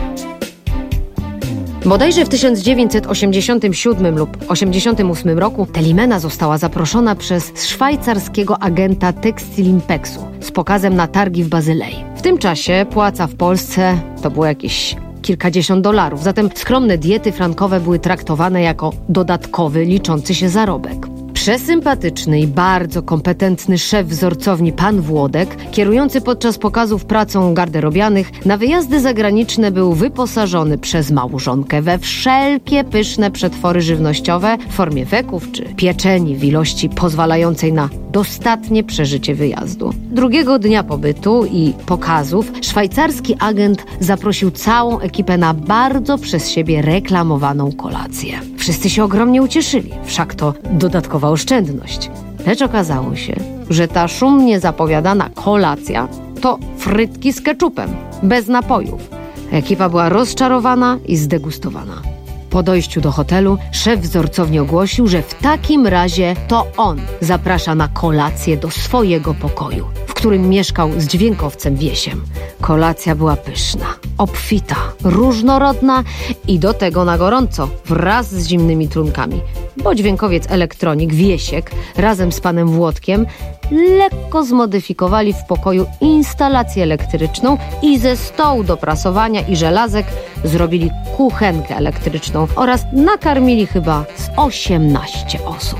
Bodajże w tysiąc dziewięćset osiemdziesiątym siódmym lub osiemdziesiątym ósmym roku Telimena została zaproszona przez szwajcarskiego agenta Textilimpexu z pokazem na targi w Bazylei. W tym czasie płaca w Polsce to było jakieś kilkadziesiąt dolarów, zatem skromne diety frankowe były traktowane jako dodatkowy, liczący się zarobek. Przesympatyczny i bardzo kompetentny szef wzorcowni pan Włodek, kierujący podczas pokazów pracą garderobianych, na wyjazdy zagraniczne był wyposażony przez małżonkę we wszelkie pyszne przetwory żywnościowe w formie weków czy pieczeni w ilości pozwalającej na dostatnie przeżycie wyjazdu. Drugiego dnia pobytu i pokazów szwajcarski agent zaprosił całą ekipę na bardzo przez siebie reklamowaną kolację. Wszyscy się ogromnie ucieszyli, wszak to dodatkowa oszczędność. Lecz okazało się, że ta szumnie zapowiadana kolacja to frytki z keczupem, bez napojów. Ekipa była rozczarowana i zdegustowana. Po dojściu do hotelu szef wzorcowni ogłosił, że w takim razie to on zaprasza na kolację do swojego pokoju, w którym mieszkał z dźwiękowcem Wiesiem. Kolacja była pyszna, obfita, różnorodna i do tego na gorąco, wraz z zimnymi trunkami, bo dźwiękowiec elektronik Wiesiek razem z panem Włodkiem lekko zmodyfikowali w pokoju instalację elektryczną i ze stołu do prasowania i żelazek zrobili kuchenkę elektryczną oraz nakarmili chyba z osiemnaście osób.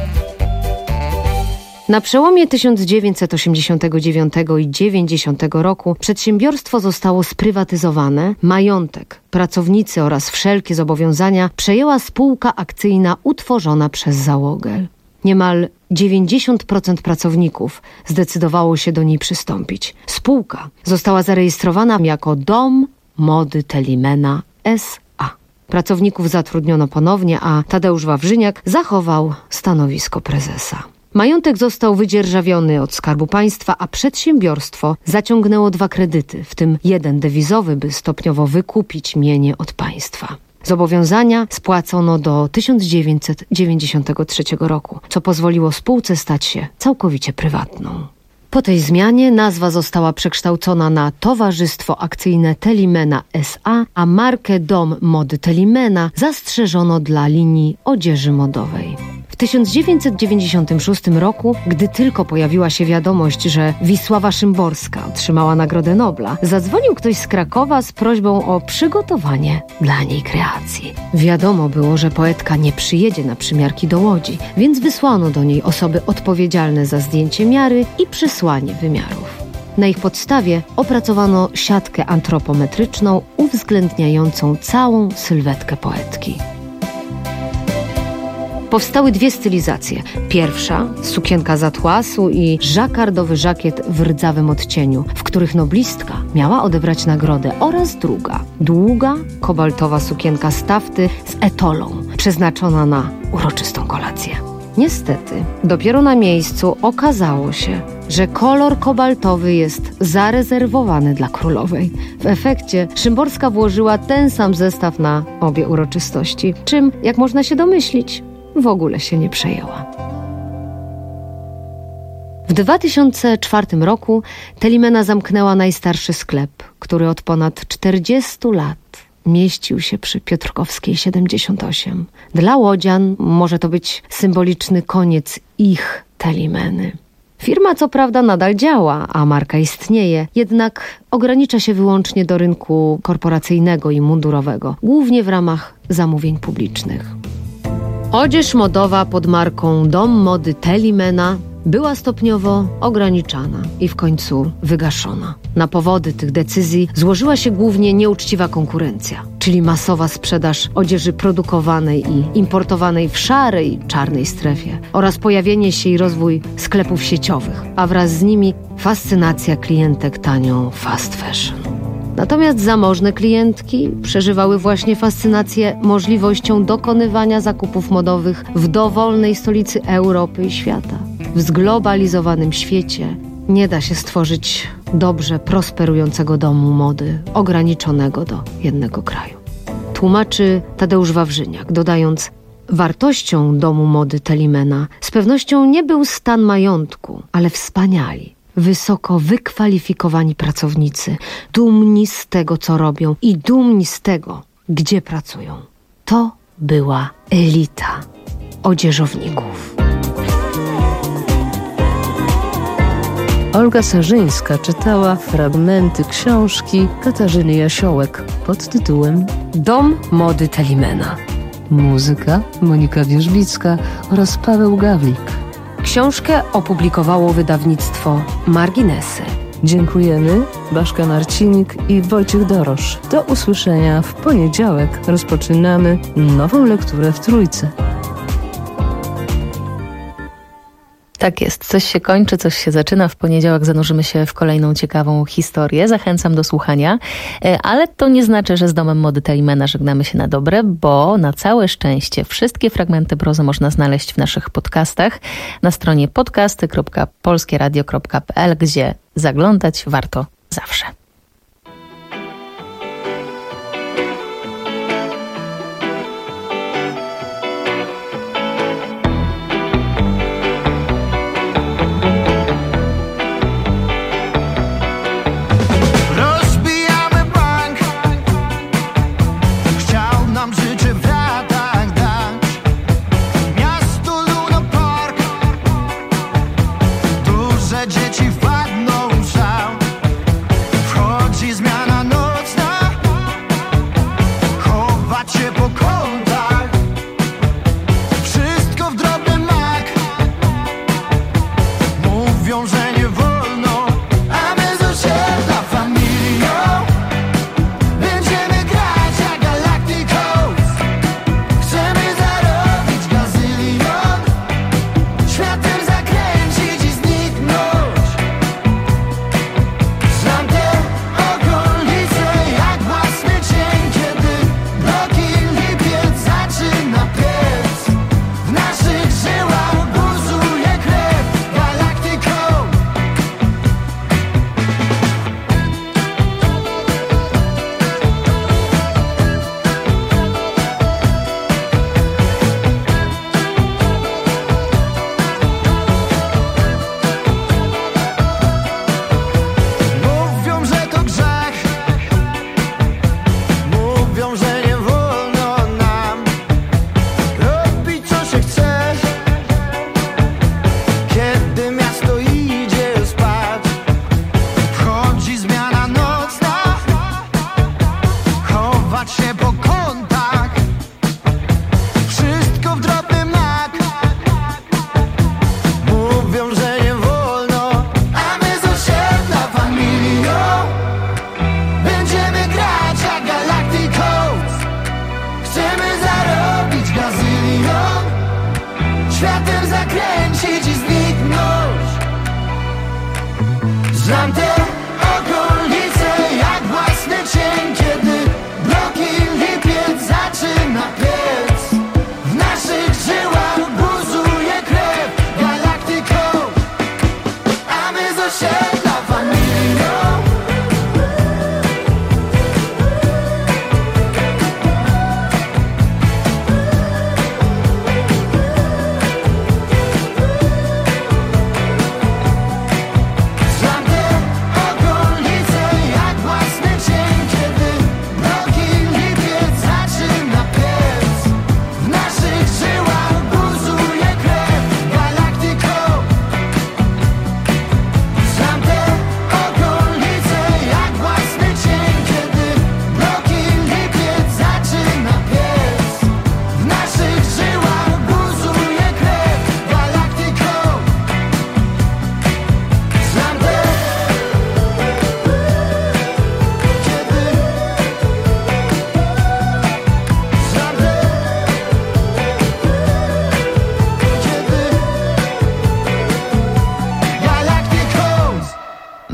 Na przełomie tysiąc dziewięćset osiemdziesiątego dziewiątego i dziewięćdziesiątego roku przedsiębiorstwo zostało sprywatyzowane, majątek, pracownicy oraz wszelkie zobowiązania przejęła spółka akcyjna utworzona przez załogę. Niemal dziewięćdziesiąt procent pracowników zdecydowało się do niej przystąpić. Spółka została zarejestrowana jako Dom Mody Telimena S A. Pracowników zatrudniono ponownie, a Tadeusz Wawrzyniak zachował stanowisko prezesa. Majątek został wydzierżawiony od Skarbu Państwa, a przedsiębiorstwo zaciągnęło dwa kredyty, w tym jeden dewizowy, by stopniowo wykupić mienie od państwa. Zobowiązania spłacono do tysiąc dziewięćset dziewięćdziesiątego trzeciego roku, co pozwoliło spółce stać się całkowicie prywatną. Po tej zmianie nazwa została przekształcona na Towarzystwo Akcyjne Telimena S A, a markę Dom Mody Telimena zastrzeżono dla linii odzieży modowej. W tysiąc dziewięćset dziewięćdziesiątym szóstym roku, gdy tylko pojawiła się wiadomość, że Wisława Szymborska otrzymała Nagrodę Nobla, zadzwonił ktoś z Krakowa z prośbą o przygotowanie dla niej kreacji. Wiadomo było, że poetka nie przyjedzie na przymiarki do Łodzi, więc wysłano do niej osoby odpowiedzialne za zdjęcie miary i przesłanie wymiarów. Na ich podstawie opracowano siatkę antropometryczną uwzględniającą całą sylwetkę poetki. Powstały dwie stylizacje. Pierwsza, sukienka z atłasu i żakardowy żakiet w rdzawym odcieniu, w których noblistka miała odebrać nagrodę, oraz druga, długa, kobaltowa sukienka z tafty z etolą, przeznaczona na uroczystą kolację. Niestety, dopiero na miejscu okazało się, że kolor kobaltowy jest zarezerwowany dla królowej. W efekcie Szymborska włożyła ten sam zestaw na obie uroczystości, czym, jak można się domyślić, w ogóle się nie przejęła. W dwa tysiące czwartym roku Telimena zamknęła najstarszy sklep, który od ponad czterdziestu lat mieścił się przy Piotrkowskiej siedemdziesiąt osiem. Dla łodzian może to być symboliczny koniec ich Telimeny. Firma co prawda nadal działa, a marka istnieje, jednak ogranicza się wyłącznie do rynku korporacyjnego i mundurowego, głównie w ramach zamówień publicznych. Odzież modowa pod marką Dom Mody Telimena była stopniowo ograniczana i w końcu wygaszona. Na powody tych decyzji złożyła się głównie nieuczciwa konkurencja, czyli masowa sprzedaż odzieży produkowanej i importowanej w szarej, czarnej strefie oraz pojawienie się i rozwój sklepów sieciowych, a wraz z nimi fascynacja klientek tanią fast fashion. Natomiast zamożne klientki przeżywały właśnie fascynację możliwością dokonywania zakupów modowych w dowolnej stolicy Europy i świata. W zglobalizowanym świecie nie da się stworzyć dobrze prosperującego domu mody, ograniczonego do jednego kraju. Tłumaczy Tadeusz Wawrzyniak, dodając: wartością domu mody Telimena z pewnością nie był stan majątku, ale wspaniali, wysoko wykwalifikowani pracownicy, dumni z tego, co robią i dumni z tego, gdzie pracują. To była elita odzieżowników. Olga Sarzyńska czytała fragmenty książki Katarzyny Jasiołek pod tytułem Dom mody Telimena. Muzyka Monika Wierzbicka oraz Paweł Gawlik. Książkę opublikowało wydawnictwo Marginesy. Dziękujemy, Baszka Marcinik i Wojciech Dorosz. Do usłyszenia w poniedziałek. Rozpoczynamy nową lekturę w Trójce. Tak jest, coś się kończy, coś się zaczyna. W poniedziałek zanurzymy się w kolejną ciekawą historię. Zachęcam do słuchania, ale to nie znaczy, że z Domem Mody Telimena żegnamy się na dobre, bo na całe szczęście wszystkie fragmenty prozy można znaleźć w naszych podcastach na stronie podcasty kropka polskieradio kropka p l, gdzie zaglądać warto zawsze. Dzieci wpadną w żał.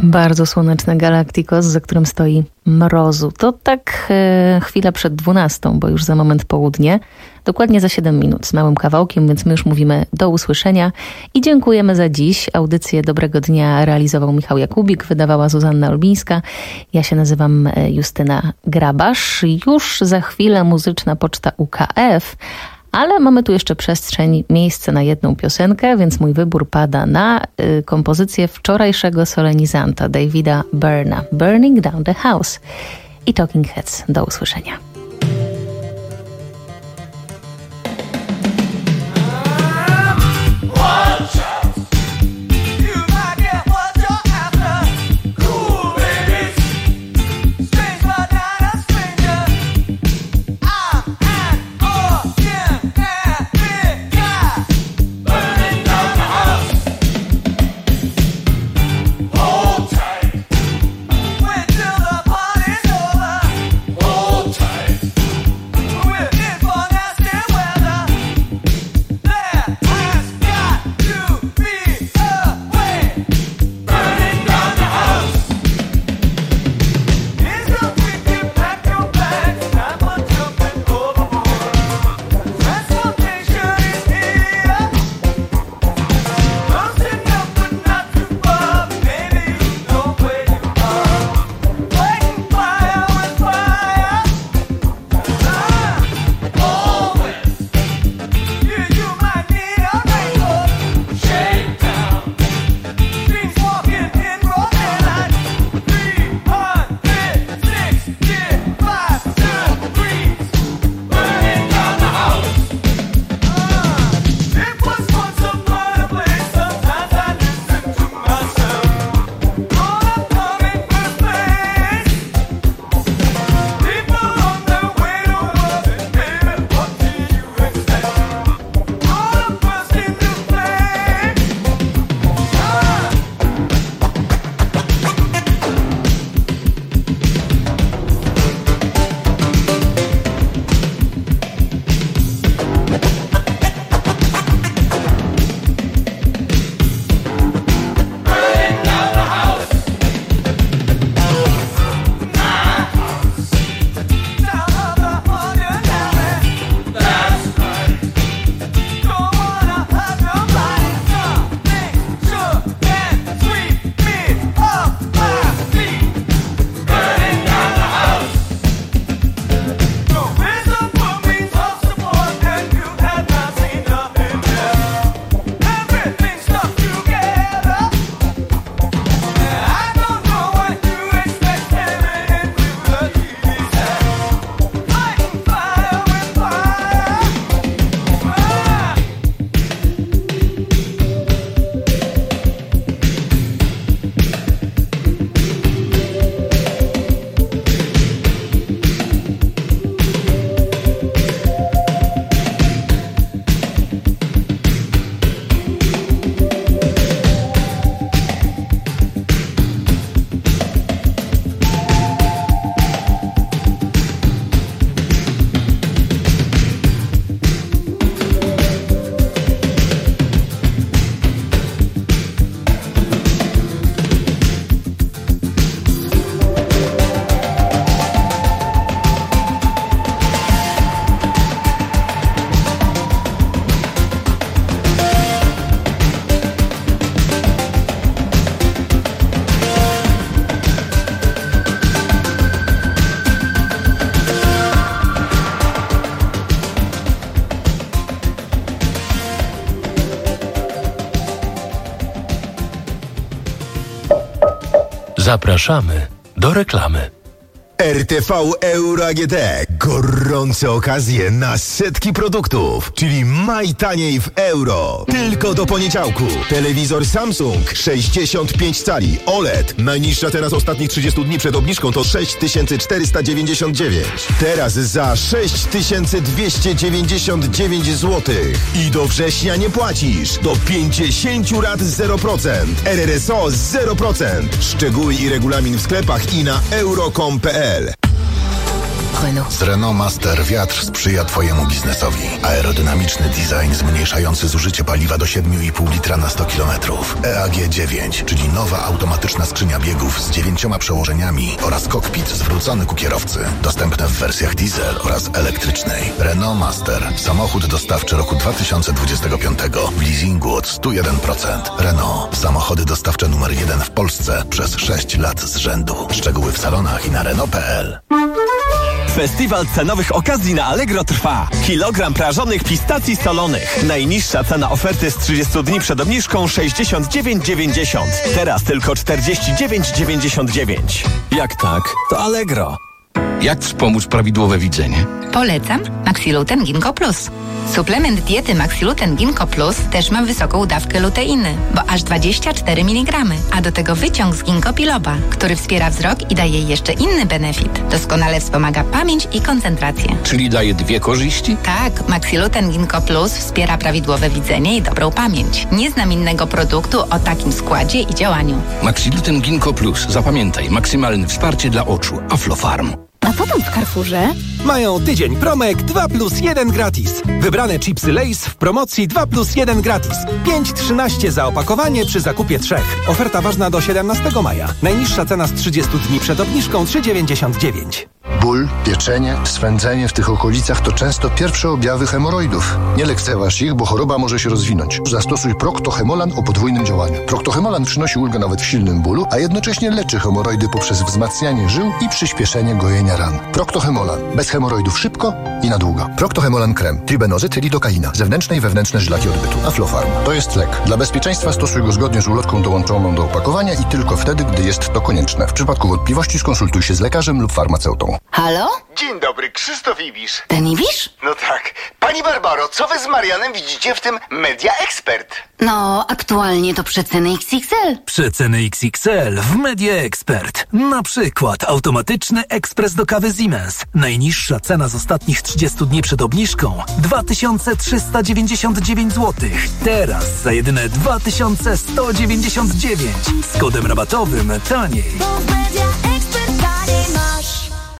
Bardzo słoneczny Galacticos, za którym stoi mrozu. To tak e, chwila przed dwunastą, bo już za moment południe. Dokładnie za siedem minut z małym kawałkiem, więc my już mówimy do usłyszenia i dziękujemy za dziś. Audycję Dobrego Dnia realizował Michał Jakubik, wydawała Zuzanna Olbińska. Ja się nazywam Justyna Grabasz. Już za chwilę muzyczna poczta U K F, ale mamy tu jeszcze przestrzeń, miejsce na jedną piosenkę, więc mój wybór pada na y, kompozycję wczorajszego solenizanta Davida Byrna, Burning Down the House i Talking Heads. Do usłyszenia. Zapraszamy do reklamy. R T V Euro A G D. Gorące okazje na setki produktów, czyli maj taniej w euro. Tylko do poniedziałku. Telewizor Samsung sześćdziesiąt pięć cali O L E D. Najniższa teraz ostatnich trzydziestu dni przed obniżką to sześć tysięcy czterysta dziewięćdziesiąt dziewięć. Teraz za sześć tysięcy dwieście dziewięćdziesiąt dziewięć złotych. I do września nie płacisz. Do pięćdziesięciu rat zero procent. R R S O zero procent. Szczegóły i regulamin w sklepach i na euro kropka com kropka p l. Renault. Z Renault Master wiatr sprzyja Twojemu biznesowi. Aerodynamiczny design zmniejszający zużycie paliwa do siedem i pół litra na sto kilometrów. E A G dziewięć, czyli nowa automatyczna skrzynia biegów z dziewięcioma przełożeniami oraz kokpit zwrócony ku kierowcy. Dostępne w wersjach diesel oraz elektrycznej. Renault Master. Samochód dostawczy roku dwa tysiące dwudziestego piątego. W leasingu od sto jeden procent. Renault. Samochody dostawcze numer jeden w Polsce przez sześć lat z rzędu. Szczegóły w salonach i na Renault kropka p l. Festiwal cenowych okazji na Allegro trwa. Kilogram prażonych pistacji solonych. Najniższa cena oferty z trzydziestu dni przed obniżką sześćdziesiąt dziewięć dziewięćdziesiąt. Teraz tylko czterdzieści dziewięć dziewięćdziesiąt dziewięć. Jak tak, to Allegro. Jak wspomóc prawidłowe widzenie? Polecam Maxiluten Ginkgo Plus. Suplement diety Maxiluten Ginkgo Plus też ma wysoką dawkę luteiny, bo aż dwadzieścia cztery miligramy, a do tego wyciąg z ginkgo biloba, który wspiera wzrok i daje jeszcze inny benefit. Doskonale wspomaga pamięć i koncentrację. Czyli daje dwie korzyści? Tak, Maxiluten Ginkgo Plus wspiera prawidłowe widzenie i dobrą pamięć. Nie znam innego produktu o takim składzie i działaniu. Maxiluten Ginkgo Plus. Zapamiętaj, maksymalne wsparcie dla oczu. Aflofarm. A potem w Carrefourze mają tydzień promek dwa plus jeden gratis. Wybrane chipsy Lay's w promocji dwa plus jeden gratis. pięć trzynaście za opakowanie przy zakupie trzech. Oferta ważna do siedemnastego maja. Najniższa cena z trzydziestu dni przed obniżką trzy dziewięćdziesiąt dziewięć. Ból, pieczenie, swędzenie w tych okolicach to często pierwsze objawy hemoroidów. Nie lekceważ ich, bo choroba może się rozwinąć. Zastosuj Procto-Hemolan o podwójnym działaniu. Procto-Hemolan przynosi ulgę nawet w silnym bólu, a jednocześnie leczy hemoroidy poprzez wzmacnianie żył i przyspieszenie gojenia ran. Procto-Hemolan. Bez hemoroidów szybko i na długo. Procto-Hemolan krem. Tribenozyt, lidokaina. Zewnętrzne i wewnętrzne żylaki odbytu. Aflofarm. To jest lek. Dla bezpieczeństwa stosuj go zgodnie z ulotką dołączoną do opakowania i tylko wtedy, gdy jest to konieczne. W przypadku wątpliwości skonsultuj się z lekarzem lub farmaceutą. Halo? Dzień dobry, Krzysztof Ibisz. Ten Ibisz? No tak. Pani Barbaro, co wy z Marianem widzicie w tym Media Expert? No, aktualnie to przeceny X X L. Przeceny X X L w Media Expert. Na przykład automatyczny ekspres do kawy Siemens. Najniższa cena z ostatnich trzydziestu dni przed obniżką dwa tysiące trzysta dziewięćdziesiąt dziewięć złotych. Teraz za jedyne dwa tysiące sto dziewięćdziesiąt dziewięć. Z kodem rabatowym taniej.